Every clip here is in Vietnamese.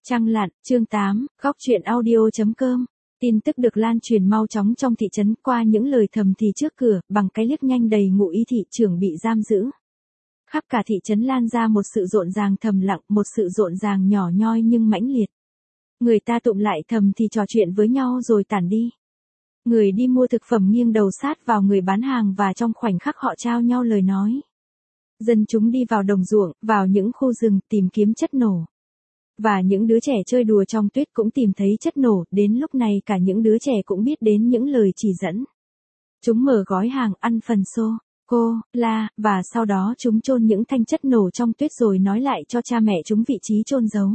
Trăng lặn, chương 8, góc truyện audio.com. Tin tức được lan truyền mau chóng trong thị trấn qua những lời thầm thì trước cửa, bằng cái liếc nhanh đầy ngụ ý thị trưởng bị giam giữ. Khắp cả thị trấn lan ra một sự rộn ràng thầm lặng, một sự rộn ràng nhỏ nhoi nhưng mãnh liệt. Người ta tụm lại thầm thì trò chuyện với nhau rồi tản đi. Người đi mua thực phẩm nghiêng đầu sát vào người bán hàng và trong khoảnh khắc họ trao nhau lời nói. Dân chúng đi vào đồng ruộng, vào những khu rừng tìm kiếm chất nổ. Và những đứa trẻ chơi đùa trong tuyết cũng tìm thấy chất nổ, đến lúc này cả những đứa trẻ cũng biết đến những lời chỉ dẫn. Chúng mở gói hàng ăn phần xô, cô, la, và sau đó chúng chôn những thanh chất nổ trong tuyết rồi nói lại cho cha mẹ chúng vị trí chôn giấu.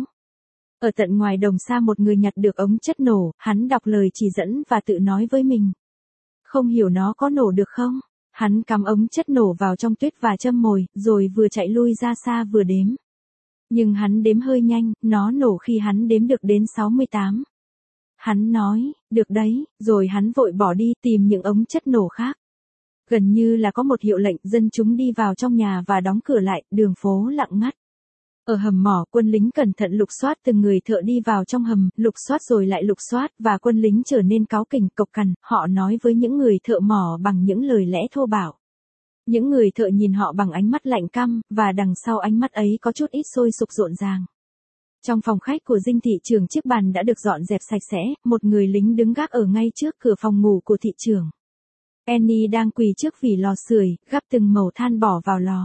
Ở tận ngoài đồng xa một người nhặt được ống chất nổ, hắn đọc lời chỉ dẫn và tự nói với mình. Không hiểu nó có nổ được không? Hắn cắm ống chất nổ vào trong tuyết và châm mồi, rồi vừa chạy lui ra xa vừa đếm. Nhưng hắn đếm hơi nhanh, nó nổ khi hắn đếm được đến 68. Hắn nói, được đấy, rồi hắn vội bỏ đi tìm những ống chất nổ khác. Gần như là có một hiệu lệnh, dân chúng đi vào trong nhà và đóng cửa lại, đường phố lặng ngắt. Ở hầm mỏ, quân lính cẩn thận lục soát từng người thợ đi vào trong hầm, lục soát rồi lại lục soát, và quân lính trở nên cáu kỉnh, cộc cằn, họ nói với những người thợ mỏ bằng những lời lẽ thô bạo. Những người thợ nhìn họ bằng ánh mắt lạnh căm, và đằng sau ánh mắt ấy có chút ít sôi sục rộn ràng. Trong phòng khách của dinh thị trưởng, chiếc bàn đã được dọn dẹp sạch sẽ, một người lính đứng gác ở ngay trước cửa phòng ngủ của thị trưởng. Annie đang quỳ trước vỉ lò sưởi, gắp từng mẩu than bỏ vào lò.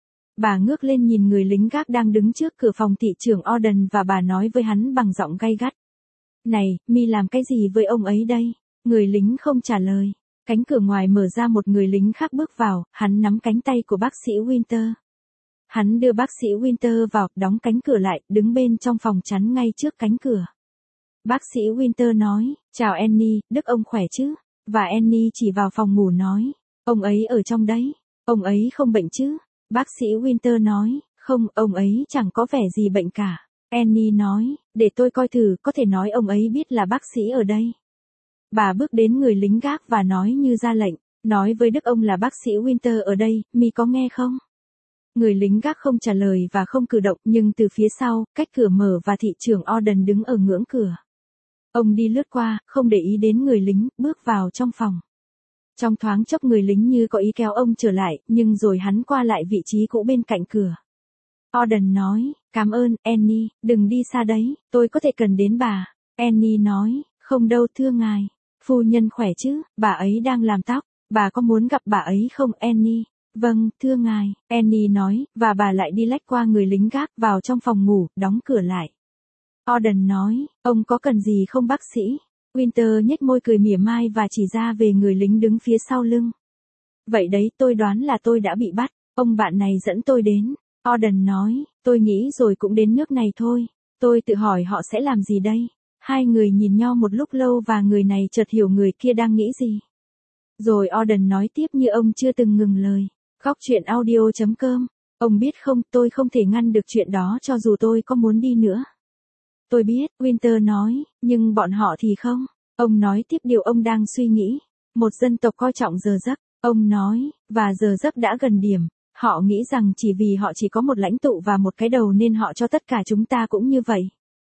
Bà ngước lên nhìn người lính gác đang đứng trước cửa phòng thị trưởng Orden và bà nói với hắn bằng giọng gay gắt. Này, mi làm cái gì với ông ấy đây? Người lính không trả lời. Cánh cửa ngoài mở ra, một người lính khác bước vào, hắn nắm cánh tay của bác sĩ Winter. Hắn đưa bác sĩ Winter vào, đóng cánh cửa lại, đứng bên trong phòng chắn ngay trước cánh cửa. Bác sĩ Winter nói, chào Annie, Đức ông khỏe chứ? Và Annie chỉ vào phòng ngủ nói, ông ấy ở trong đấy, ông ấy không bệnh chứ? Bác sĩ Winter nói, không, ông ấy chẳng có vẻ gì bệnh cả. Annie nói, để tôi coi thử, có thể nói ông ấy biết là bác sĩ ở đây. Bà bước đến người lính gác và nói như ra lệnh, nói với Đức ông là bác sĩ Winter ở đây, mi có nghe không? Người lính gác không trả lời và không cử động, nhưng từ phía sau, cách cửa mở và thị trưởng Orden đứng ở ngưỡng cửa. Ông đi lướt qua, không để ý đến người lính, bước vào trong phòng. Trong thoáng chốc người lính như có ý kéo ông trở lại, nhưng rồi hắn qua lại vị trí cũ bên cạnh cửa. Orden nói, cảm ơn, Annie, đừng đi xa đấy, tôi có thể cần đến bà. Annie nói, không đâu thưa ngài. Phu nhân khỏe chứ, bà ấy đang làm tóc, bà có muốn gặp bà ấy không Annie? Vâng, thưa ngài, Annie nói, và bà lại đi lách qua người lính gác vào trong phòng ngủ, đóng cửa lại. Orden nói, ông có cần gì không bác sĩ? Winter nhếch môi cười mỉa mai và chỉ ra về người lính đứng phía sau lưng. Vậy đấy, tôi đoán là tôi đã bị bắt, ông bạn này dẫn tôi đến. Orden nói, tôi nghĩ rồi cũng đến nước này thôi, tôi tự hỏi họ sẽ làm gì đây? Hai người nhìn nhau một lúc lâu và người này chợt hiểu người kia đang nghĩ gì. Rồi Orden nói tiếp như ông chưa từng ngừng lời. Góc truyện audio.com. Ông biết không, tôi không thể ngăn được chuyện đó cho dù tôi có muốn đi nữa. Tôi biết, Winter nói, nhưng bọn họ thì không. Ông nói tiếp điều ông đang suy nghĩ. Một dân tộc coi trọng giờ giấc, ông nói, và giờ giấc đã gần điểm. Họ nghĩ rằng chỉ vì họ chỉ có một lãnh tụ và một cái đầu nên họ cho tất cả chúng ta cũng như vậy.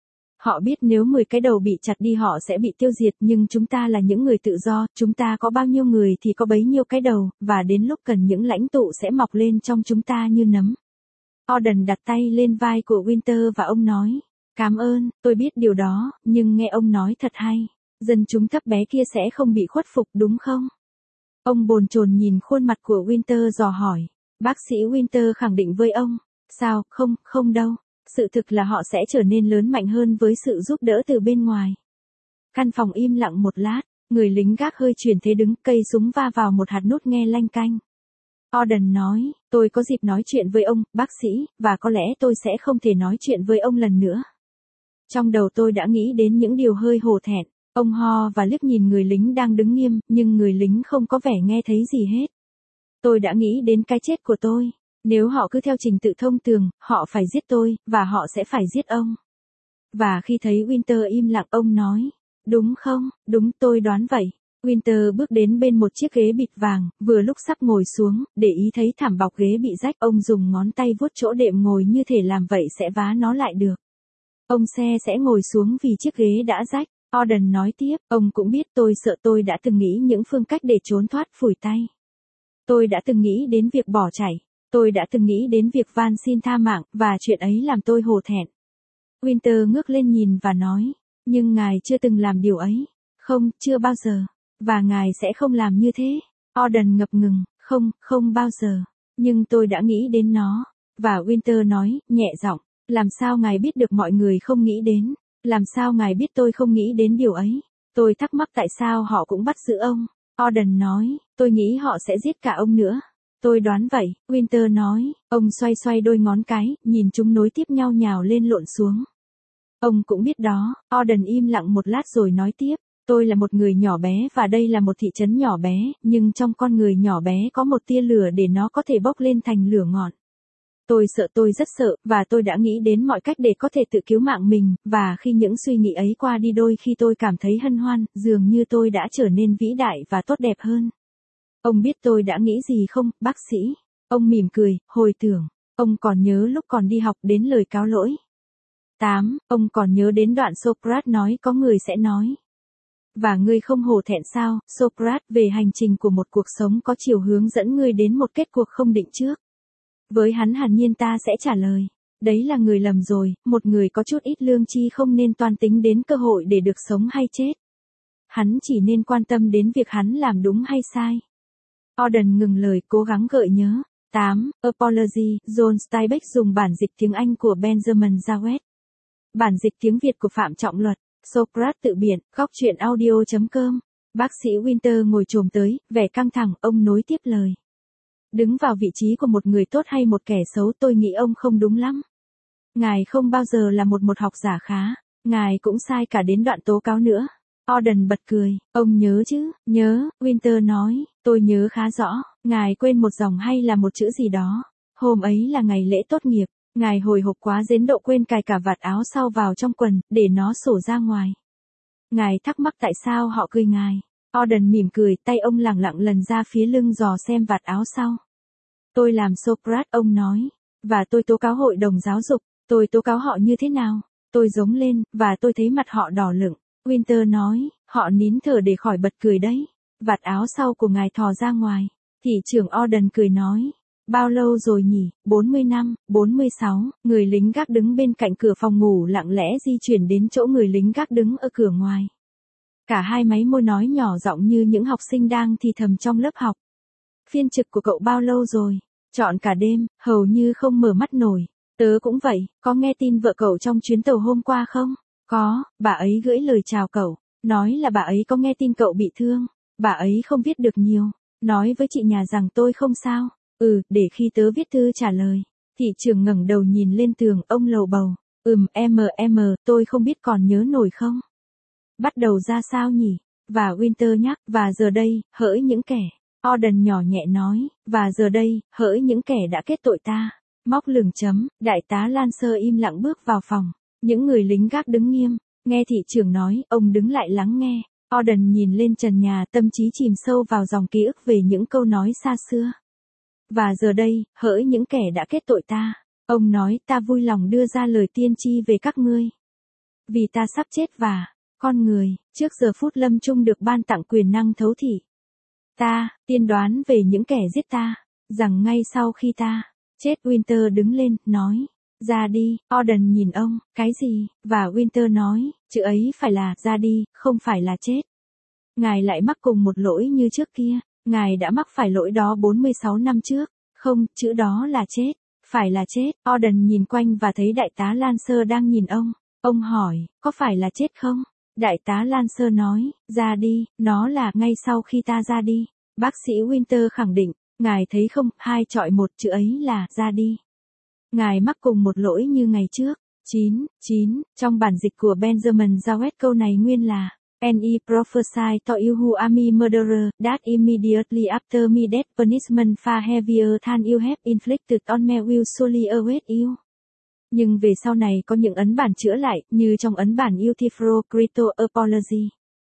Họ biết nếu 10 cái đầu bị chặt đi họ sẽ bị tiêu diệt, nhưng chúng ta là những người tự do, chúng ta có bao nhiêu người thì có bấy nhiêu cái đầu, và đến lúc cần những lãnh tụ sẽ mọc lên trong chúng ta như nấm. Orden đặt tay lên vai của Winter và ông nói, cảm ơn, tôi biết điều đó, nhưng nghe ông nói thật hay, dân chúng thấp bé kia sẽ không bị khuất phục đúng không? Ông bồn chồn nhìn khuôn mặt của Winter dò hỏi, bác sĩ Winter khẳng định với ông, sao, không đâu. Sự thực là họ sẽ trở nên lớn mạnh hơn với sự giúp đỡ từ bên ngoài. Căn phòng im lặng một lát, người lính gác hơi chuyển thế đứng, cây súng va vào một hạt nút nghe lanh canh. Orden nói, tôi có dịp nói chuyện với ông, bác sĩ, và có lẽ tôi sẽ không thể nói chuyện với ông lần nữa. Trong đầu tôi đã nghĩ đến những điều hơi hổ thẹn, ông ho và liếc nhìn người lính đang đứng nghiêm, nhưng người lính không có vẻ nghe thấy gì hết. Tôi đã nghĩ đến cái chết của tôi. Nếu họ cứ theo trình tự thông thường, họ phải giết tôi, và họ sẽ phải giết ông. Và khi thấy Winter im lặng, ông nói, đúng không, đúng, tôi đoán vậy. Winter bước đến bên một chiếc ghế bịt vàng, vừa lúc sắp ngồi xuống, để ý thấy thảm bọc ghế bị rách, ông dùng ngón tay vuốt chỗ đệm ngồi như thể làm vậy sẽ vá nó lại được. Ông xe sẽ ngồi xuống vì chiếc ghế đã rách. Auden nói tiếp, ông cũng biết tôi sợ tôi đã từng nghĩ những phương cách để trốn thoát phủi tay. Tôi đã từng nghĩ đến việc bỏ chạy. Tôi đã từng nghĩ đến việc van xin tha mạng, và chuyện ấy làm tôi hổ thẹn. Winter ngước lên nhìn và nói, nhưng ngài chưa từng làm điều ấy. Không, chưa bao giờ. Và ngài sẽ không làm như thế. Auden ngập ngừng, không bao giờ. Nhưng tôi đã nghĩ đến nó. Và Winter nói, nhẹ giọng, làm sao ngài biết được mọi người không nghĩ đến? Làm sao ngài biết tôi không nghĩ đến điều ấy? Tôi thắc mắc tại sao họ cũng bắt giữ ông. Auden nói, tôi nghĩ họ sẽ giết cả ông nữa. Tôi đoán vậy, Winter nói, ông xoay xoay đôi ngón cái, nhìn chúng nối tiếp nhau nhào lên lộn xuống. Ông cũng biết đó. Auden im lặng một lát rồi nói tiếp, tôi là một người nhỏ bé và đây là một thị trấn nhỏ bé, nhưng trong con người nhỏ bé có một tia lửa để nó có thể bốc lên thành lửa ngọn. Tôi rất sợ, và tôi đã nghĩ đến mọi cách để có thể tự cứu mạng mình, và khi những suy nghĩ ấy qua đi đôi khi tôi cảm thấy hân hoan, dường như tôi đã trở nên vĩ đại và tốt đẹp hơn. Ông biết tôi đã nghĩ gì không, bác sĩ? Ông mỉm cười, hồi tưởng. Ông còn nhớ lúc còn đi học đến lời cáo lỗi. 8. Ông còn nhớ đến đoạn Socrates nói có người sẽ nói. Và ngươi không hổ thẹn sao, Socrates, về hành trình của một cuộc sống có chiều hướng dẫn ngươi đến một kết cuộc không định trước. Với hắn hẳn nhiên ta sẽ trả lời. Đấy là người lầm rồi, một người có chút ít lương tri không nên toan tính đến cơ hội để được sống hay chết. Hắn chỉ nên quan tâm đến việc hắn làm đúng hay sai. Auden ngừng lời cố gắng gợi nhớ. 8. Apology, John Steinbeck dùng bản dịch tiếng Anh của Benjamin Jowett. Bản dịch tiếng Việt của Phạm Trọng Luật. Socrates tự biện, góc truyện audio.com. Bác sĩ Winter ngồi chồm tới, vẻ căng thẳng, ông nối tiếp lời. Đứng vào vị trí của một người tốt hay một kẻ xấu tôi nghĩ ông không đúng lắm. Ngài không bao giờ là một học giả khá. Ngài cũng sai cả đến đoạn tố cáo nữa. Auden bật cười, ông nhớ chứ, nhớ, Winter nói, tôi nhớ khá rõ, ngài quên một dòng hay là một chữ gì đó. Hôm ấy là ngày lễ tốt nghiệp, ngài hồi hộp quá đến độ quên cài cả vạt áo sau vào trong quần, để nó xổ ra ngoài. Ngài thắc mắc tại sao họ cười ngài. Auden mỉm cười, tay ông lẳng lặng lần ra phía lưng dò xem vạt áo sau. Tôi làm Socrates, ông nói, và tôi tố cáo hội đồng giáo dục, tôi tố cáo họ như thế nào? Tôi giống lên, và tôi thấy mặt họ đỏ lửng. Winter nói, họ nín thở để khỏi bật cười đấy. Vạt áo sau của ngài thò ra ngoài. Thị trưởng Auden cười nói, bao lâu rồi nhỉ, 40 năm, 46, người lính gác đứng bên cạnh cửa phòng ngủ lặng lẽ di chuyển đến chỗ người lính gác đứng ở cửa ngoài. Cả hai máy môi nói nhỏ giọng như những học sinh đang thì thầm trong lớp học. Phiên trực của cậu bao lâu rồi? Chọn cả đêm, hầu như không mở mắt nổi. Tớ cũng vậy, có nghe tin vợ cậu trong chuyến tàu hôm qua không? Có, bà ấy gửi lời chào cậu. Nói là bà ấy có nghe tin cậu bị thương. Bà ấy không viết được nhiều. Nói với chị nhà rằng tôi không sao. Để khi tớ viết thư trả lời. Thị trưởng ngẩng đầu nhìn lên tường, ông lầu bầu. Tôi không biết còn nhớ nổi không? Bắt đầu ra sao nhỉ? Và Winter nhắc, và giờ đây, hỡi những kẻ. Auden nhỏ nhẹ nói, và giờ đây, hỡi những kẻ đã kết tội ta. Móc lửng chấm, đại tá Lancer im lặng bước vào phòng. Những người lính gác đứng nghiêm. Nghe thị trưởng nói, ông đứng lại lắng nghe. Auden nhìn lên trần nhà, tâm trí chìm sâu vào dòng ký ức về những câu nói xa xưa. Và giờ đây, hỡi những kẻ đã kết tội ta. Ông nói, ta vui lòng đưa ra lời tiên tri về các ngươi. Vì ta sắp chết và, con người, trước giờ phút lâm chung được ban tặng quyền năng thấu thị. Ta, tiên đoán về những kẻ giết ta, rằng ngay sau khi ta chết. Winter đứng lên, nói, ra đi. Auden nhìn ông, cái gì? Và Winter nói, chữ ấy phải là ra đi, không phải là chết. Ngài lại mắc cùng một lỗi như trước kia. Ngài đã mắc phải lỗi đó 46 năm trước. Không, chữ đó là chết. Phải là chết. Auden nhìn quanh và thấy đại tá Lancer đang nhìn ông. Ông hỏi, có phải là chết không? Đại tá Lancer nói, ra đi, nó là ngay sau khi ta ra đi. Bác sĩ Winter khẳng định, ngài thấy không, 2 chọi 1, chữ ấy là ra đi. Ngài mắc cùng một lỗi như ngày trước. 9. Trong bản dịch của Benjamin Jowett câu này nguyên là, And he prophesied to you who are me murderer, that immediately after me death punishment far heavier than you have inflicted on me will surely await you. Nhưng về sau này có những ấn bản chữa lại, như trong ấn bản Euthyphro Crito Apology.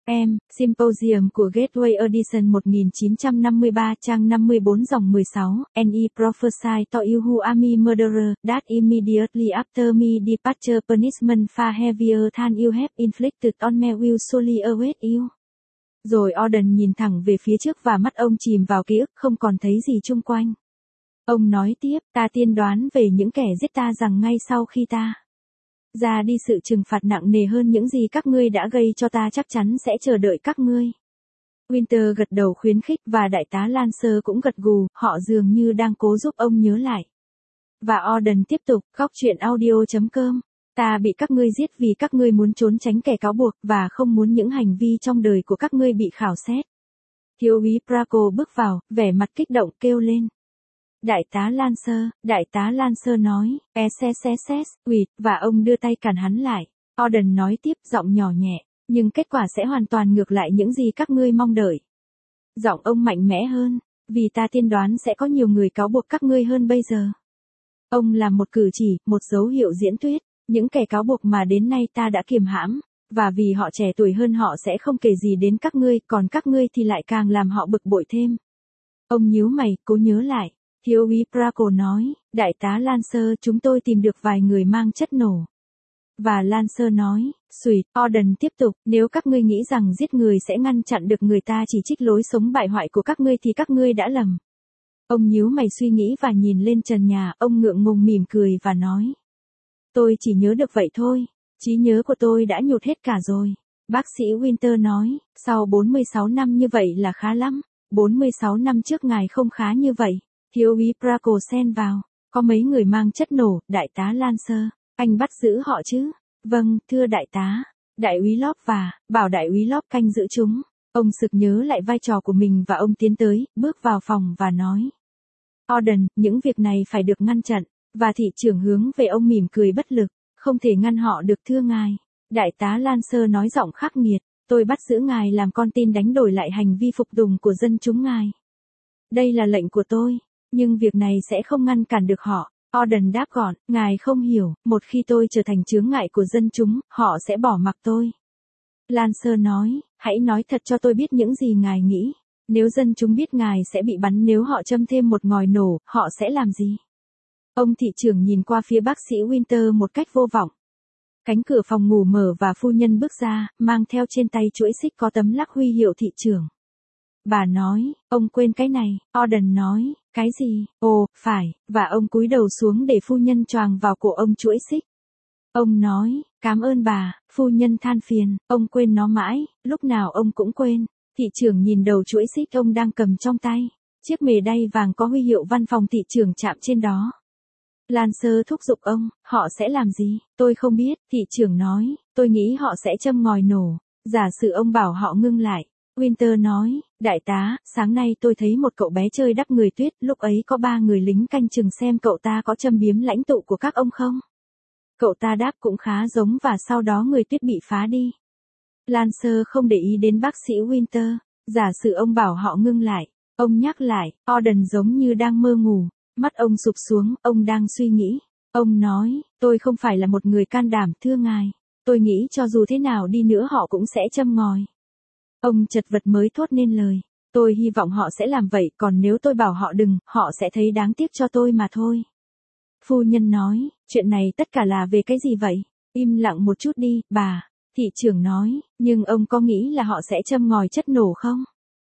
Symposium của Gateway Edition 1953 trang 54 dòng 16, NE prophesy to you who are me murderer, that immediately after me departure punishment far heavier than you have inflicted on me will surely await you. Rồi Auden nhìn thẳng về phía trước và mắt ông chìm vào ký ức không còn thấy gì chung quanh. Ông nói tiếp, ta tiên đoán về những kẻ giết ta rằng ngay sau khi ta ra đi sự trừng phạt nặng nề hơn những gì các ngươi đã gây cho ta chắc chắn sẽ chờ đợi các ngươi. Winter gật đầu khuyến khích và đại tá Lancer cũng gật gù, họ dường như đang cố giúp ông nhớ lại. Và Auden tiếp tục, góc truyện audio.com. Ta bị các ngươi giết vì các ngươi muốn trốn tránh kẻ cáo buộc và không muốn những hành vi trong đời của các ngươi bị khảo xét. Thiếu úy Braco bước vào, vẻ mặt kích động kêu lên. Đại tá Lancer nói, wait, và ông đưa tay cản hắn lại. Auden nói tiếp giọng nhỏ nhẹ, nhưng kết quả sẽ hoàn toàn ngược lại những gì các ngươi mong đợi. Giọng ông mạnh mẽ hơn, vì ta tiên đoán sẽ có nhiều người cáo buộc các ngươi hơn bây giờ. Ông là một cử chỉ, một dấu hiệu diễn thuyết, những kẻ cáo buộc mà đến nay ta đã kiềm hãm, và vì họ trẻ tuổi hơn họ sẽ không kể gì đến các ngươi, còn các ngươi thì lại càng làm họ bực bội thêm. Ông nhíu mày, cố nhớ lại. Thiếu úy Braco nói, đại tá Lancer chúng tôi tìm được vài người mang chất nổ. Và Lancer nói, Auden tiếp tục, nếu các ngươi nghĩ rằng giết người sẽ ngăn chặn được người ta chỉ trích lối sống bại hoại của các ngươi thì các ngươi đã lầm. Ông nhíu mày suy nghĩ và nhìn lên trần nhà, ông ngượng ngùng mỉm cười và nói. Tôi chỉ nhớ được vậy thôi, trí nhớ của tôi đã nhụt hết cả rồi. Bác sĩ Winter nói, sau 46 năm như vậy là khá lắm, 46 năm trước ngài không khá như vậy. Thiếu úy Braco xen vào, có mấy người mang chất nổ, đại tá Lancer, anh bắt giữ họ chứ? Vâng, thưa đại tá. Đại úy Lop bảo đại úy Lop canh giữ chúng. Ông sực nhớ lại vai trò của mình và ông tiến tới, bước vào phòng và nói. Auden, những việc này phải được ngăn chặn, và thị trưởng hướng về ông mỉm cười bất lực, không thể ngăn họ được thưa ngài. Đại tá Lancer nói giọng khắc nghiệt, tôi bắt giữ ngài làm con tin đánh đổi lại hành vi phục tùng của dân chúng ngài. Đây là lệnh của tôi. Nhưng việc này sẽ không ngăn cản được họ. Auden đáp gọn, ngài không hiểu, một khi tôi trở thành chướng ngại của dân chúng, họ sẽ bỏ mặc tôi. Lancer nói, hãy nói thật cho tôi biết những gì ngài nghĩ. Nếu dân chúng biết ngài sẽ bị bắn nếu họ châm thêm một ngòi nổ, họ sẽ làm gì? Ông thị trưởng nhìn qua phía bác sĩ Winter một cách vô vọng. Cánh cửa phòng ngủ mở và phu nhân bước ra, mang theo trên tay chuỗi xích có tấm lắc huy hiệu thị trưởng. Bà nói, ông quên cái này. Auden nói, cái gì? Ồ, phải, và ông cúi đầu xuống để phu nhân choàng vào cổ ông chuỗi xích. Ông nói, cảm ơn bà, phu nhân than phiền, ông quên nó mãi, lúc nào ông cũng quên. Thị trưởng nhìn đầu chuỗi xích ông đang cầm trong tay, chiếc mề đay vàng có huy hiệu văn phòng thị trưởng chạm trên đó. Lancer thúc giục ông, họ sẽ làm gì? Tôi không biết, thị trưởng nói, tôi nghĩ họ sẽ châm ngòi nổ. Giả sử ông bảo họ ngưng lại. Winter nói, đại tá, sáng nay tôi thấy một cậu bé chơi đắp người tuyết, lúc ấy có 3 người lính canh chừng xem cậu ta có châm biếm lãnh tụ của các ông không? Cậu ta đáp cũng khá giống và sau đó người tuyết bị phá đi. Lancer không để ý đến bác sĩ Winter, giả sử ông bảo họ ngưng lại, ông nhắc lại, Auden giống như đang mơ ngủ, mắt ông sụp xuống, ông đang suy nghĩ. Ông nói, tôi không phải là một người can đảm thưa ngài, tôi nghĩ cho dù thế nào đi nữa họ cũng sẽ châm ngòi. Ông chật vật mới thốt nên lời. Tôi hy vọng họ sẽ làm vậy, còn nếu tôi bảo họ đừng, họ sẽ thấy đáng tiếc cho tôi mà thôi. Phu nhân nói, chuyện này tất cả là về cái gì vậy? Im lặng một chút đi, bà. Thị trưởng nói, nhưng ông có nghĩ là họ sẽ châm ngòi chất nổ không?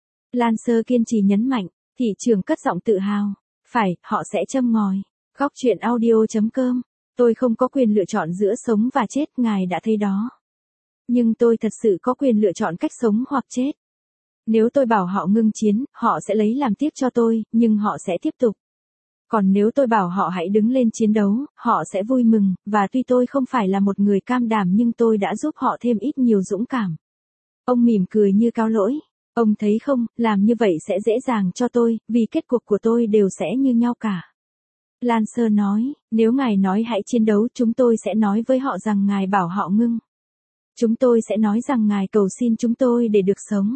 Lancer kiên trì nhấn mạnh, thị trưởng cất giọng tự hào. Phải, họ sẽ châm ngòi. Góc truyện audio.com. Tôi không có quyền lựa chọn giữa sống và chết, ngài đã thấy đó. Nhưng tôi thật sự có quyền lựa chọn cách sống hoặc chết. Nếu tôi bảo họ ngưng chiến, họ sẽ lấy làm tiếc cho tôi, nhưng họ sẽ tiếp tục. Còn nếu tôi bảo họ hãy đứng lên chiến đấu, họ sẽ vui mừng, và tuy tôi không phải là một người cam đảm nhưng tôi đã giúp họ thêm ít nhiều dũng cảm. Ông mỉm cười như cáo lỗi. Ông thấy không, làm như vậy sẽ dễ dàng cho tôi, vì kết cục của tôi đều sẽ như nhau cả. Lancer nói, nếu ngài nói hãy chiến đấu, chúng tôi sẽ nói với họ rằng ngài bảo họ ngưng. Chúng tôi sẽ nói rằng ngài cầu xin chúng tôi để được sống.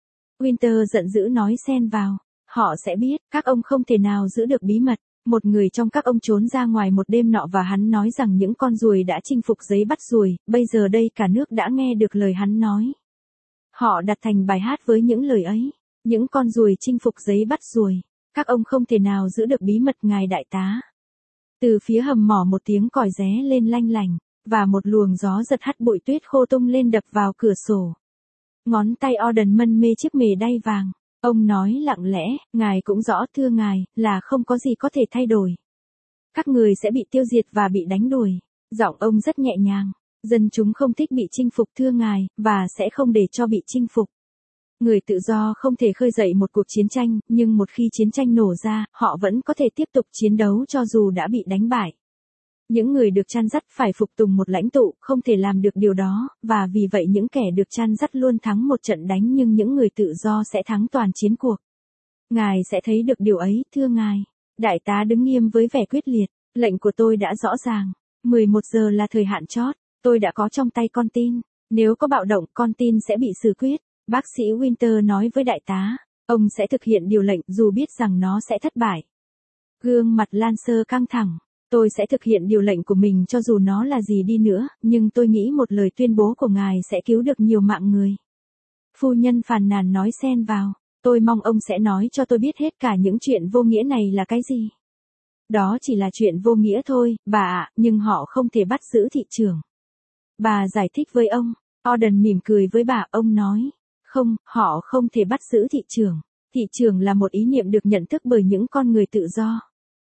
Winter giận dữ nói xen vào. Họ sẽ biết, các ông không thể nào giữ được bí mật. Một người trong các ông trốn ra ngoài một đêm nọ và hắn nói rằng những con ruồi đã chinh phục giấy bắt ruồi, bây giờ đây cả nước đã nghe được lời hắn nói. Họ đặt thành bài hát với những lời ấy. Những con ruồi chinh phục giấy bắt ruồi. Các ông không thể nào giữ được bí mật ngài đại tá. Từ phía hầm mỏ một tiếng còi ré lên lanh lành, và một luồng gió giật hắt bụi tuyết khô tung lên đập vào cửa sổ. Ngón tay Auden mân mê chiếc mề đay vàng. Ông nói lặng lẽ, ngài cũng rõ thưa ngài, là không có gì có thể thay đổi. Các người sẽ bị tiêu diệt và bị đánh đuổi. Giọng ông rất nhẹ nhàng. Dân chúng không thích bị chinh phục thưa ngài, và sẽ không để cho bị chinh phục. Người tự do không thể khơi dậy một cuộc chiến tranh, nhưng một khi chiến tranh nổ ra, họ vẫn có thể tiếp tục chiến đấu cho dù đã bị đánh bại. Những người được chăn dắt phải phục tùng một lãnh tụ, không thể làm được điều đó, và vì vậy những kẻ được chăn dắt luôn thắng một trận đánh nhưng những người tự do sẽ thắng toàn chiến cuộc. Ngài sẽ thấy được điều ấy, thưa ngài. Đại tá đứng nghiêm với vẻ quyết liệt. Lệnh của tôi đã rõ ràng. 11 giờ là thời hạn chót. Tôi đã có trong tay con tin. Nếu có bạo động, con tin sẽ bị xử quyết. Bác sĩ Winter nói với đại tá. Ông sẽ thực hiện điều lệnh dù biết rằng nó sẽ thất bại. Gương mặt Lancer căng thẳng. Tôi sẽ thực hiện điều lệnh của mình cho dù nó là gì đi nữa, nhưng tôi nghĩ một lời tuyên bố của ngài sẽ cứu được nhiều mạng người. Phu nhân phàn nàn nói xen vào. Tôi mong ông sẽ nói cho tôi biết hết cả những chuyện vô nghĩa này là cái gì. Đó chỉ là chuyện vô nghĩa thôi, bà ạ, nhưng họ không thể bắt giữ thị trưởng. Bà giải thích với ông. Auden mỉm cười với bà, ông nói. Không, họ không thể bắt giữ thị trưởng. Thị trưởng là một ý niệm được nhận thức bởi những con người tự do.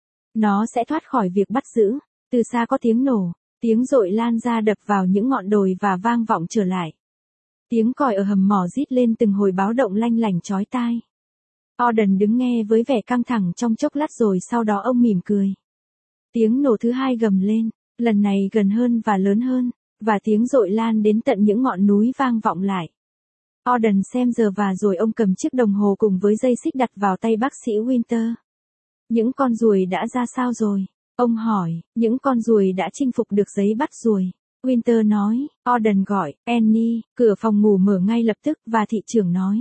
Nó sẽ thoát khỏi việc bắt giữ. Từ xa có tiếng nổ, tiếng dội lan ra đập vào những ngọn đồi và vang vọng trở lại. Tiếng còi ở hầm mỏ rít lên từng hồi báo động lanh lảnh chói tai. Auden đứng nghe với vẻ căng thẳng trong chốc lát rồi sau đó ông mỉm cười. Tiếng nổ thứ hai gầm lên, lần này gần hơn và lớn hơn, và tiếng dội lan đến tận những ngọn núi vang vọng lại. Auden xem giờ và rồi ông cầm chiếc đồng hồ cùng với dây xích đặt vào tay bác sĩ Winter. Những con ruồi đã ra sao rồi? Ông hỏi, những con ruồi đã chinh phục được giấy bắt ruồi. Winter nói, Auden gọi, Annie, cửa phòng ngủ mở ngay lập tức và thị trưởng nói.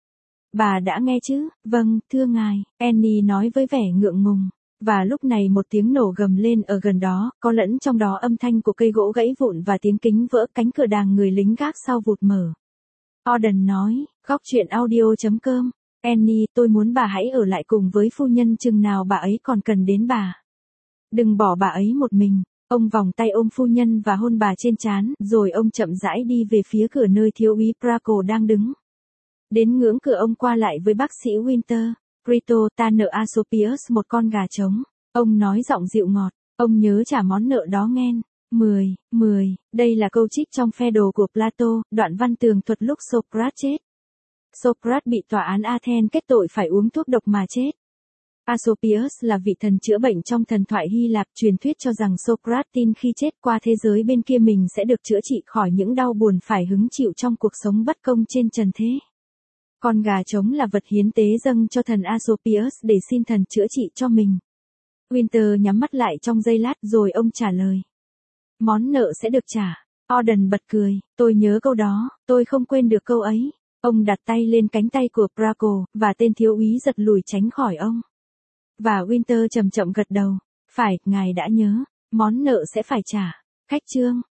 Bà đã nghe chứ? Vâng, thưa ngài, Annie nói với vẻ ngượng ngùng. Và lúc này một tiếng nổ gầm lên ở gần đó, có lẫn trong đó âm thanh của cây gỗ gãy vụn và tiếng kính vỡ, cánh cửa đàng người lính gác sau vụt mở. Auden nói, góc chuyện audio.com. Annie, tôi muốn bà hãy ở lại cùng với phu nhân chừng nào bà ấy còn cần đến bà. Đừng bỏ bà ấy một mình. Ông vòng tay ôm phu nhân và hôn bà trên trán, rồi ông chậm rãi đi về phía cửa nơi thiếu úy Braco đang đứng. Đến ngưỡng cửa ông qua lại với bác sĩ Winter. Brito, ta nợ Asopius một con gà trống. Ông nói giọng dịu ngọt. Ông nhớ trả món nợ đó nghen. 10. Đây là câu trích trong phe đồ của Plato, đoạn văn tường thuật lúc Socrates chết. Socrates bị tòa án Athens kết tội phải uống thuốc độc mà chết. Asopius là vị thần chữa bệnh trong thần thoại Hy Lạp, truyền thuyết cho rằng Socrates tin khi chết qua thế giới bên kia mình sẽ được chữa trị khỏi những đau buồn phải hứng chịu trong cuộc sống bất công trên trần thế. Con gà trống là vật hiến tế dâng cho thần Asopius để xin thần chữa trị cho mình. Winter nhắm mắt lại trong giây lát rồi ông trả lời. Món nợ sẽ được trả. Auden bật cười, tôi nhớ câu đó, tôi không quên được câu ấy. Ông đặt tay lên cánh tay của Braco, và tên thiếu úy giật lùi tránh khỏi ông. Và Winter chậm chậm gật đầu. Phải, ngài đã nhớ, món nợ sẽ phải trả. Khách trương.